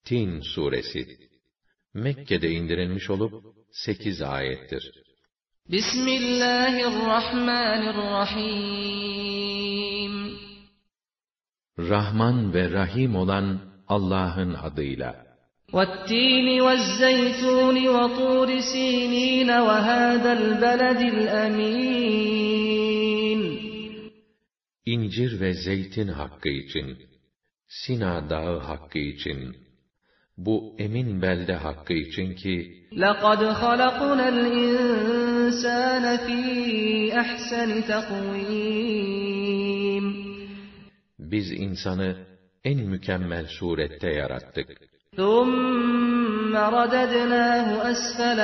Tin suresi Mekke'de indirilmiş olup 8 ayettir. Bismillahirrahmanirrahim. Rahman ve Rahim olan Allah'ın adıyla. وَالتِّينِ وَالزَّيْتُونِ وَطُورِ سِينِينَ وَهَذَا الْبَلَدِ الْأَمِينِ. İncir ve zeytin hakkı için, Sina dağı hakkı için, bu emin belde hakkı için ki, لَقَدْ خَلَقْنَا الْإِنسَانَ فِي أَحْسَنِ تَقْوِيمٍ. biz insanı en mükemmel surette yarattık. ثُمَّ رَدَدْنَاهُ أَسْفَلَ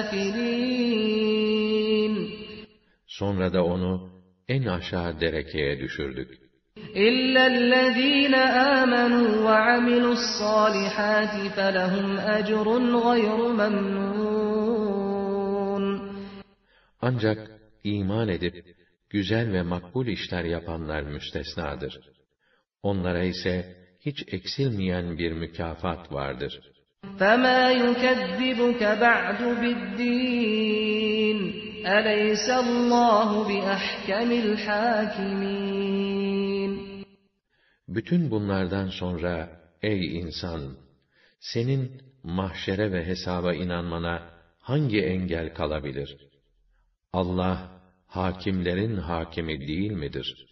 سَافِلِينَ. Sonra da onu en aşağı derekeye düşürdük. إِلَّا الَّذِينَ آمَنُوا وَعَمِلُوا الصَّالِحَاتِ فَلَهُمْ أَجْرٌ غَيْرُ مَمْنُونٍ. Ancak iman edip güzel ve makbul işler yapanlar müstesnadır. Onlara ise hiç eksilmeyen bir mükafat vardır. فَمَا يُكَذِّبُكَ بَعْدُ بِالدِّينِ أَلَيْسَ اللّٰهُ بِأَحْكَمِ الْحَاكِمِينَ. Bütün bunlardan sonra ey insan, senin mahşere ve hesaba inanmana hangi engel kalabilir? Allah, hakimlerin hakimi değil midir?